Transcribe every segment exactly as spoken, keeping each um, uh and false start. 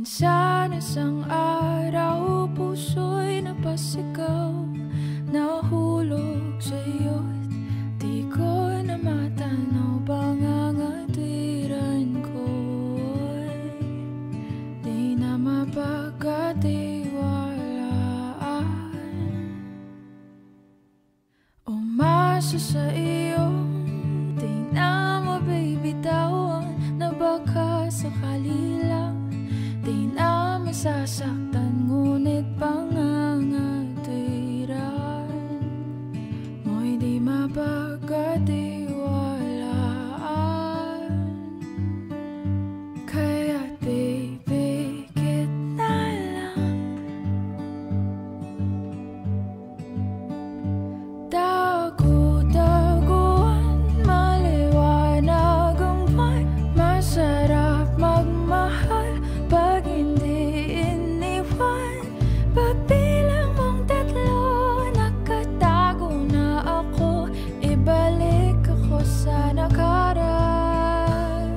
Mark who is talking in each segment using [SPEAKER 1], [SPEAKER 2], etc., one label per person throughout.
[SPEAKER 1] Minsan isang araw, puso'y napasigaw, nahulog sa'yo't di ko na matanaw. Pangangatwiran ko'y di na mapagkatiwalaan. Umasa sa iyong di na mabibitawan, na baka sakali lang di na masasaktan. Ngunit pangangatwiran mo'y di mapagkatiwalaan. Kaya't pipikit na lang, tago-taguan, maliwanag ang buwan. Masarap magmahal pag hindi iniwan. Pagbilang mong tatlo, nakatago na ako. Ibalik ako sa nakaraan.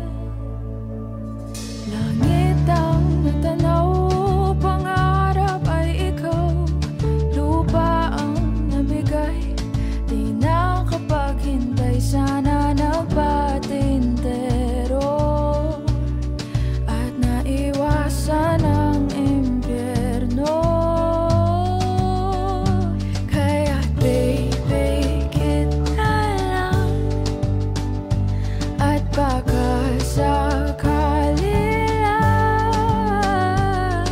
[SPEAKER 1] Langit ang natanaw, pangarap ay ikaw. Lupa ang nabigay, di nakapaghintay. Sana nagpatintero at naiwasan ang impyerno. Kaya't pipikit na lang, at baka sakali lang.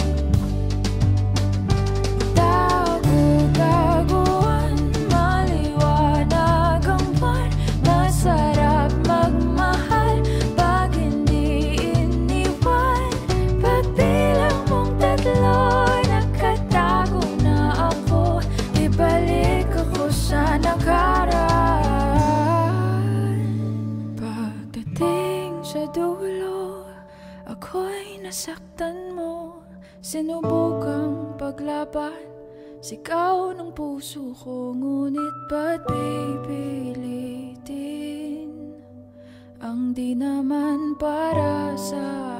[SPEAKER 1] Tago-taguan, maliwanag ang buwan. Masarap magmahal pag hindi iniwan. Pagbilang mong tatlo, nakatago na ako. Ibalik ako sa nakaraan. Pagdating sa dulo, ako'y nasaktan mo. Sinubukang paglaban, sigaw ng puso ko. Ngunit ba't pipilitin ang di naman para sa